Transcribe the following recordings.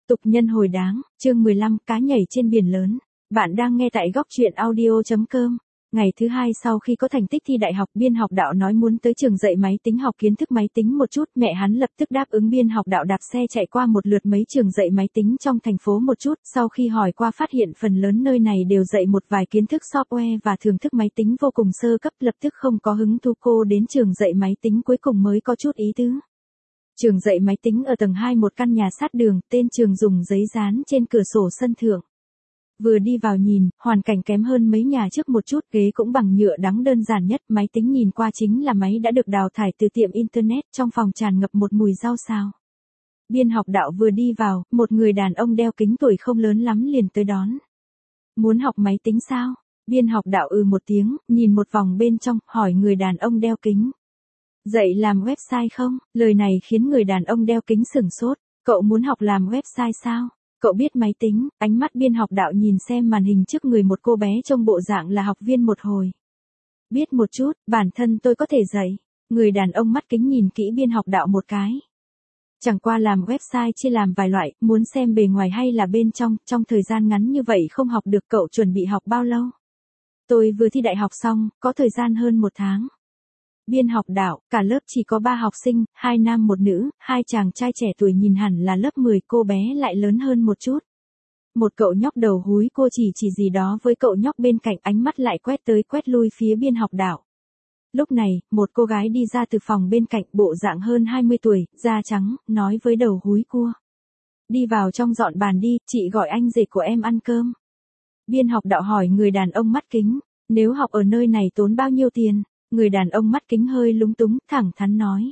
Tục nhân hồi đáng, chương 15, cá nhảy trên biển lớn. Bạn đang nghe tại góc truyện audio.com. Ngày thứ hai sau khi có thành tích thi đại học, Biên học đạo nói muốn tới trường dạy máy tính học kiến thức máy tính một chút. Mẹ hắn lập tức đáp ứng. Biên học đạo đạp xe chạy qua một lượt mấy trường dạy máy tính trong thành phố một chút. Sau khi hỏi qua phát hiện phần lớn nơi này đều dạy một vài kiến thức software và thưởng thức máy tính vô cùng sơ cấp. Lập tức không có hứng thú. Cô đến trường dạy máy tính cuối cùng mới có chút ý tứ. Trường dạy máy tính ở tầng 2 một căn nhà sát đường, tên trường dùng giấy dán trên cửa sổ sân thượng. Vừa đi vào nhìn, hoàn cảnh kém hơn mấy nhà trước một chút, ghế cũng bằng nhựa đắng đơn giản nhất, máy tính nhìn qua chính là máy đã được đào thải từ tiệm internet, trong phòng tràn ngập một mùi rau xào. Biên học đạo vừa đi vào, một người đàn ông đeo kính tuổi không lớn lắm liền tới đón. Muốn học máy tính sao? Biên học đạo một tiếng, nhìn một vòng bên trong, hỏi người đàn ông đeo kính. Dạy làm website không? Lời này khiến người đàn ông đeo kính sửng sốt. Cậu muốn học làm website sao? Cậu biết máy tính? Ánh mắt biên học đạo nhìn xem màn hình trước người một cô bé trông bộ dạng là học viên một hồi. Biết một chút, bản thân tôi có thể dạy. Người đàn ông mắt kính nhìn kỹ biên học đạo một cái. Chẳng qua làm website chia làm vài loại, muốn xem bề ngoài hay là bên trong thời gian ngắn như vậy không học được. Cậu chuẩn bị học bao lâu? Tôi vừa thi đại học xong, có thời gian hơn 1 tháng. Biên học đạo, cả lớp chỉ có 3 học sinh, 2 nam 1 nữ, 2 chàng trai trẻ tuổi nhìn hẳn là lớp 10, cô bé lại lớn hơn một chút. Một cậu nhóc đầu húi, cô chỉ gì đó với cậu nhóc bên cạnh, ánh mắt lại quét tới quét lui phía biên học đạo. Lúc này, một cô gái đi ra từ phòng bên cạnh, bộ dạng hơn 20 tuổi, da trắng, nói với đầu húi cua. Đi vào trong dọn bàn đi, chị gọi anh rể của em ăn cơm. Biên học đạo hỏi người đàn ông mắt kính, nếu học ở nơi này tốn bao nhiêu tiền? Người đàn ông mắt kính hơi lúng túng, thẳng thắn nói.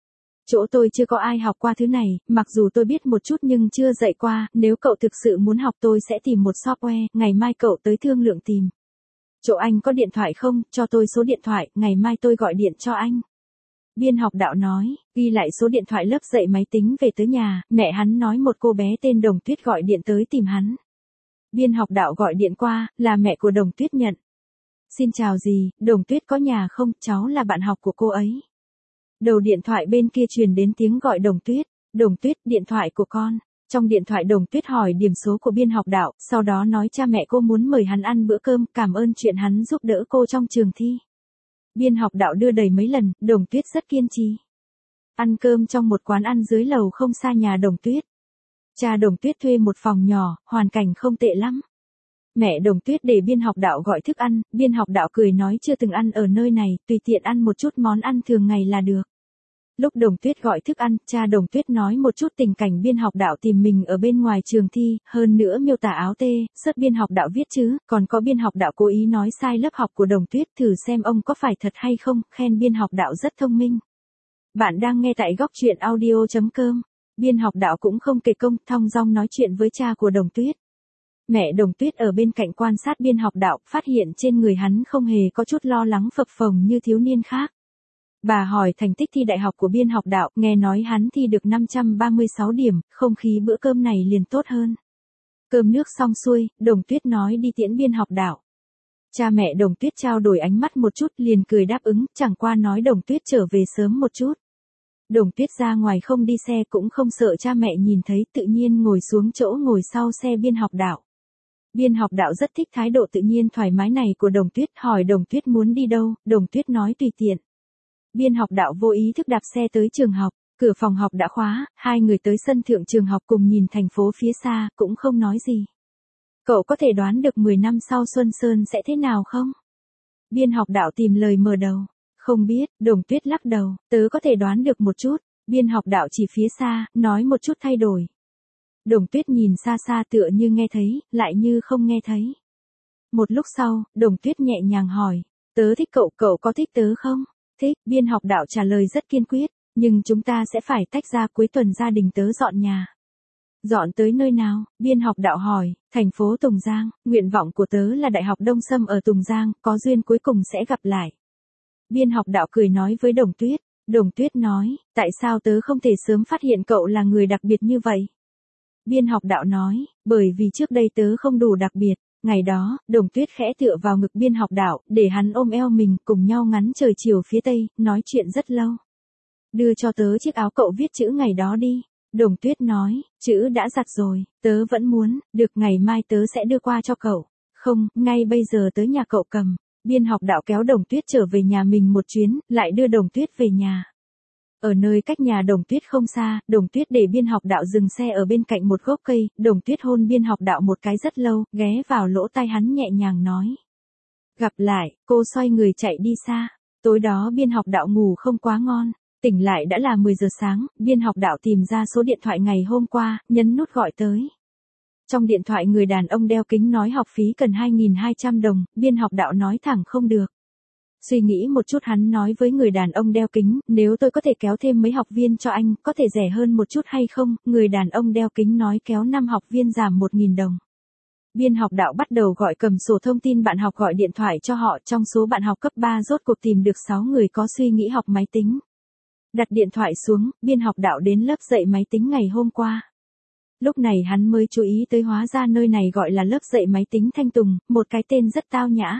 Chỗ tôi chưa có ai học qua thứ này, mặc dù tôi biết một chút nhưng chưa dạy qua, nếu cậu thực sự muốn học tôi sẽ tìm một software, ngày mai cậu tới thương lượng tìm. Chỗ anh có điện thoại không, cho tôi số điện thoại, ngày mai tôi gọi điện cho anh. Biên học đạo nói, ghi lại số điện thoại lớp dạy máy tính về tới nhà, mẹ hắn nói một cô bé tên Đồng Tuyết gọi điện tới tìm hắn. Biên học đạo gọi điện qua, là mẹ của Đồng Tuyết nhận. Xin chào dì, Đồng Tuyết có nhà không, cháu là bạn học của cô ấy. Đầu điện thoại bên kia truyền đến tiếng gọi Đồng Tuyết. Đồng Tuyết, điện thoại của con. Trong điện thoại Đồng Tuyết hỏi điểm số của biên học đạo, sau đó nói cha mẹ cô muốn mời hắn ăn bữa cơm, cảm ơn chuyện hắn giúp đỡ cô trong trường thi. Biên học đạo đưa đầy mấy lần, Đồng Tuyết rất kiên trì. Ăn cơm trong một quán ăn dưới lầu không xa nhà Đồng Tuyết. Cha Đồng Tuyết thuê một phòng nhỏ, hoàn cảnh không tệ lắm. Mẹ Đồng Tuyết để biên học đạo gọi thức ăn, biên học đạo cười nói chưa từng ăn ở nơi này, tùy tiện ăn một chút món ăn thường ngày là được. Lúc Đồng Tuyết gọi thức ăn, cha Đồng Tuyết nói một chút tình cảnh biên học đạo tìm mình ở bên ngoài trường thi, hơn nữa miêu tả áo tê, sớt biên học đạo viết chứ, còn có biên học đạo cố ý nói sai lớp học của Đồng Tuyết, thử xem ông có phải thật hay không, khen biên học đạo rất thông minh. Bạn đang nghe tại góc truyện audio.com. Biên học đạo cũng không kể công, thong dong nói chuyện với cha của Đồng Tuyết. Mẹ Đồng Tuyết ở bên cạnh quan sát biên học đạo, phát hiện trên người hắn không hề có chút lo lắng phập phồng như thiếu niên khác. Bà hỏi thành tích thi đại học của biên học đạo, nghe nói hắn thi được 536 điểm, không khí bữa cơm này liền tốt hơn. Cơm nước xong xuôi, Đồng Tuyết nói đi tiễn biên học đạo. Cha mẹ Đồng Tuyết trao đổi ánh mắt một chút liền cười đáp ứng, chẳng qua nói Đồng Tuyết trở về sớm một chút. Đồng Tuyết ra ngoài không đi xe cũng không sợ cha mẹ nhìn thấy, tự nhiên ngồi xuống chỗ ngồi sau xe biên học đạo. Biên học đạo rất thích thái độ tự nhiên thoải mái này của Đồng Tuyết, hỏi Đồng Tuyết muốn đi đâu, Đồng Tuyết nói tùy tiện. Biên học đạo vô ý thức đạp xe tới trường học, cửa phòng học đã khóa, hai người tới sân thượng trường học cùng nhìn thành phố phía xa, cũng không nói gì. Cậu có thể đoán được 10 năm sau Xuân Sơn sẽ thế nào không? Biên học đạo tìm lời mở đầu. Không biết, Đồng Tuyết lắc đầu, tớ có thể đoán được một chút. Biên học đạo chỉ phía xa, nói một chút thay đổi. Đồng Tuyết nhìn xa xa tựa như nghe thấy, lại như không nghe thấy. Một lúc sau, Đồng Tuyết nhẹ nhàng hỏi, tớ thích cậu, cậu có thích tớ không? Thích, biên học đạo trả lời rất kiên quyết, nhưng chúng ta sẽ phải tách ra, cuối tuần gia đình tớ dọn nhà. Dọn tới nơi nào? Biên học đạo hỏi, thành phố Tùng Giang, nguyện vọng của tớ là Đại học Đông Sâm ở Tùng Giang, có duyên cuối cùng sẽ gặp lại. Biên học đạo cười nói với Đồng Tuyết. Đồng Tuyết nói, tại sao tớ không thể sớm phát hiện cậu là người đặc biệt như vậy? Biên học đạo nói, bởi vì trước đây tớ không đủ đặc biệt. Ngày đó, Đồng Tuyết khẽ tựa vào ngực biên học đạo, để hắn ôm eo mình, cùng nhau ngắm trời chiều phía tây, nói chuyện rất lâu. Đưa cho tớ chiếc áo cậu viết chữ ngày đó đi. Đồng Tuyết nói, chữ đã giặt rồi, tớ vẫn muốn, được ngày mai tớ sẽ đưa qua cho cậu. Không, ngay bây giờ tới nhà cậu cầm. Biên học đạo kéo Đồng Tuyết trở về nhà mình một chuyến, lại đưa Đồng Tuyết về nhà. Ở nơi cách nhà Đồng Tuyết không xa, Đồng Tuyết để biên học đạo dừng xe ở bên cạnh một gốc cây, Đồng Tuyết hôn biên học đạo một cái rất lâu, ghé vào lỗ tai hắn nhẹ nhàng nói. Gặp lại, cô xoay người chạy đi xa. Tối đó biên học đạo ngủ không quá ngon. Tỉnh lại đã là 10 giờ sáng, biên học đạo tìm ra số điện thoại ngày hôm qua, nhấn nút gọi tới. Trong điện thoại người đàn ông đeo kính nói học phí cần 2.200 đồng, biên học đạo nói thẳng không được. Suy nghĩ một chút hắn nói với người đàn ông đeo kính, nếu tôi có thể kéo thêm mấy học viên cho anh, có thể rẻ hơn một chút hay không? Người đàn ông đeo kính nói kéo 5 học viên giảm 1.000 đồng. Biên học đạo bắt đầu gọi cầm sổ thông tin bạn học gọi điện thoại cho họ, trong số bạn học cấp 3 rốt cuộc tìm được 6 người có suy nghĩ học máy tính. Đặt điện thoại xuống, biên học đạo đến lớp dạy máy tính ngày hôm qua. Lúc này hắn mới chú ý tới hóa ra nơi này gọi là lớp dạy máy tính Thanh Tùng, một cái tên rất tao nhã.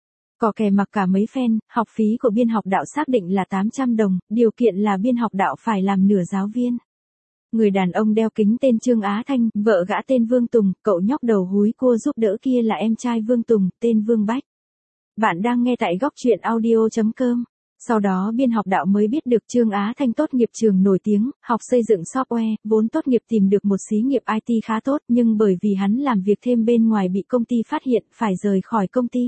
Cò kè mặc cả mấy phen, học phí của biên học đạo xác định là 800 đồng, điều kiện là biên học đạo phải làm nửa giáo viên. Người đàn ông đeo kính tên Trương Á Thanh, vợ gã tên Vương Tùng, cậu nhóc đầu húi cua giúp đỡ kia là em trai Vương Tùng, tên Vương Bách. Bạn đang nghe tại góc truyện audio.com. Sau đó biên học đạo mới biết được Trương Á Thanh tốt nghiệp trường nổi tiếng, học xây dựng software, vốn tốt nghiệp tìm được một xí nghiệp IT khá tốt, nhưng bởi vì hắn làm việc thêm bên ngoài bị công ty phát hiện, phải rời khỏi công ty.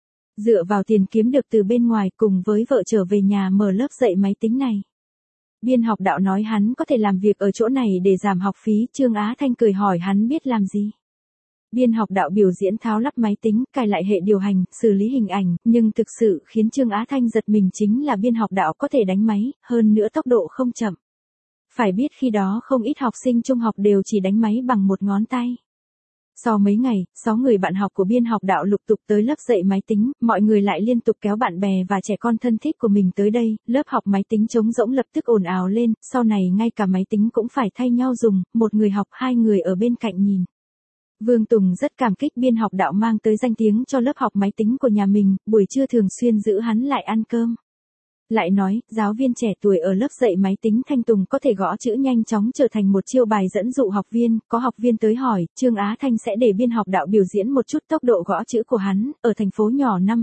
Dựa vào tiền kiếm được từ bên ngoài cùng với vợ trở về nhà mở lớp dạy máy tính này. Biên học đạo nói hắn có thể làm việc ở chỗ này để giảm học phí, Trương Á Thanh cười hỏi hắn biết làm gì. Biên học đạo biểu diễn tháo lắp máy tính, cài lại hệ điều hành, xử lý hình ảnh, nhưng thực sự khiến Trương Á Thanh giật mình chính là biên học đạo có thể đánh máy, hơn nữa tốc độ không chậm. Phải biết khi đó không ít học sinh trung học đều chỉ đánh máy bằng một ngón tay. Sau mấy ngày, 6 người bạn học của biên học đạo lục tục tới lớp dạy máy tính, mọi người lại liên tục kéo bạn bè và trẻ con thân thích của mình tới đây, lớp học máy tính trống rỗng lập tức ồn ào lên, sau này ngay cả máy tính cũng phải thay nhau dùng, một người học 2 người ở bên cạnh nhìn. Vương Tùng rất cảm kích biên học đạo mang tới danh tiếng cho lớp học máy tính của nhà mình, buổi trưa thường xuyên giữ hắn lại ăn cơm. Lại nói, giáo viên trẻ tuổi ở lớp dạy máy tính Thanh Tùng có thể gõ chữ nhanh chóng trở thành một chiêu bài dẫn dụ học viên, có học viên tới hỏi, Trương Á Thanh sẽ để biên học đạo biểu diễn một chút tốc độ gõ chữ của hắn, ở thành phố nhỏ năm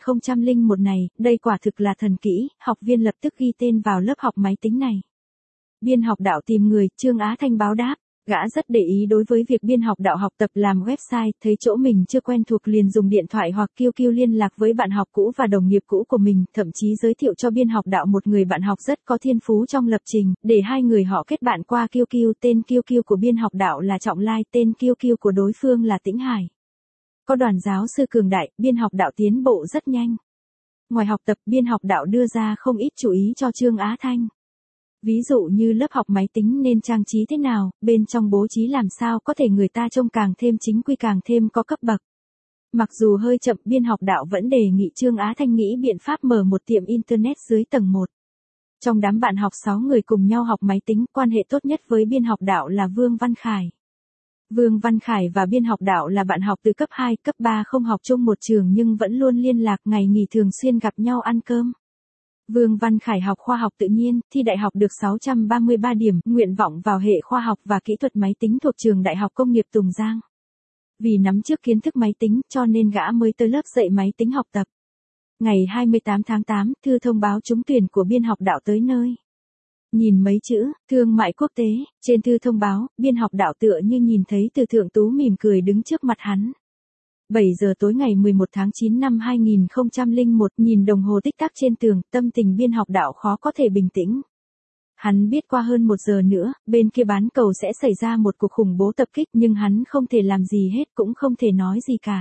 2001 này, đây quả thực là thần kỹ, học viên lập tức ghi tên vào lớp học máy tính này. Biên học đạo tìm người, Trương Á Thanh báo đáp. Gã rất để ý đối với việc biên học đạo học tập làm website, thấy chỗ mình chưa quen thuộc liền dùng điện thoại hoặc QQ liên lạc với bạn học cũ và đồng nghiệp cũ của mình, thậm chí giới thiệu cho biên học đạo một người bạn học rất có thiên phú trong lập trình, để hai người họ kết bạn qua QQ. Tên QQ của biên học đạo là Trọng Lai, tên QQ của đối phương là Tĩnh Hải. Có đoàn giáo sư cường đại, biên học đạo tiến bộ rất nhanh. Ngoài học tập, biên học đạo đưa ra không ít chú ý cho Trương Á Thanh. Ví dụ như lớp học máy tính nên trang trí thế nào, bên trong bố trí làm sao có thể người ta trông càng thêm chính quy càng thêm có cấp bậc. Mặc dù hơi chậm, biên học đạo vẫn đề nghị Trương Á Thanh nghĩ biện pháp mở một tiệm internet dưới tầng 1. Trong đám bạn học 6 người cùng nhau học máy tính, quan hệ tốt nhất với biên học đạo là Vương Văn Khải. Vương Văn Khải và biên học đạo là bạn học từ cấp 2, cấp 3 không học chung một trường nhưng vẫn luôn liên lạc, ngày nghỉ thường xuyên gặp nhau ăn cơm. Vương Văn Khải học khoa học tự nhiên, thi đại học được 633 điểm, nguyện vọng vào hệ khoa học và kỹ thuật máy tính thuộc trường Đại học Công nghiệp Tùng Giang. Vì nắm trước kiến thức máy tính cho nên gã mới tới lớp dạy máy tính học tập. Ngày 28 tháng 8, thư thông báo trúng tuyển của biên học đạo tới nơi. Nhìn mấy chữ, thương mại quốc tế, trên thư thông báo, biên học đạo tựa như nhìn thấy Từ Thượng Tú mỉm cười đứng trước mặt hắn. 7 giờ tối ngày 11 tháng 9 năm 2001, nhìn đồng hồ tích tắc trên tường, tâm tình biên học đạo khó có thể bình tĩnh. Hắn biết qua hơn 1 giờ nữa, bên kia bán cầu sẽ xảy ra một cuộc khủng bố tập kích nhưng hắn không thể làm gì hết cũng không thể nói gì cả.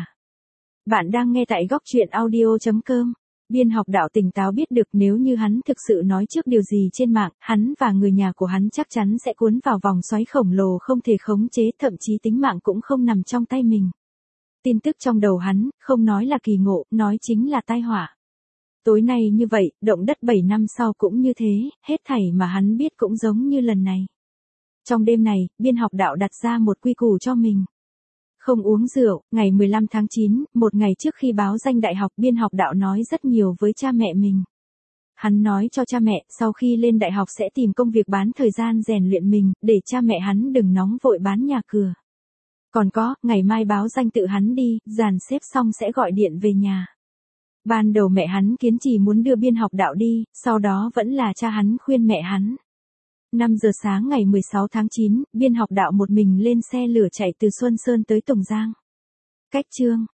Bạn đang nghe tại góc truyện audio.com. Biên học đạo tỉnh táo biết được nếu như hắn thực sự nói trước điều gì trên mạng, hắn và người nhà của hắn chắc chắn sẽ cuốn vào vòng xoáy khổng lồ không thể khống chế, thậm chí tính mạng cũng không nằm trong tay mình. Tin tức trong đầu hắn, không nói là kỳ ngộ, nói chính là tai họa. Tối nay như vậy, động đất 7 năm sau cũng như thế, hết thảy mà hắn biết cũng giống như lần này. Trong đêm này, biên học đạo đặt ra một quy củ cho mình. Không uống rượu, ngày 15 tháng 9, một ngày trước khi báo danh đại học, biên học đạo nói rất nhiều với cha mẹ mình. Hắn nói cho cha mẹ, sau khi lên đại học sẽ tìm công việc bán thời gian rèn luyện mình, để cha mẹ hắn đừng nóng vội bán nhà cửa. Còn có, ngày mai báo danh tự hắn đi, dàn xếp xong sẽ gọi điện về nhà. Ban đầu mẹ hắn kiên trì muốn đưa biên học đạo đi, sau đó vẫn là cha hắn khuyên mẹ hắn. 5 giờ sáng ngày 16 tháng 9, biên học đạo một mình lên xe lửa chạy từ Xuân Sơn tới Tùng Giang. Cách chương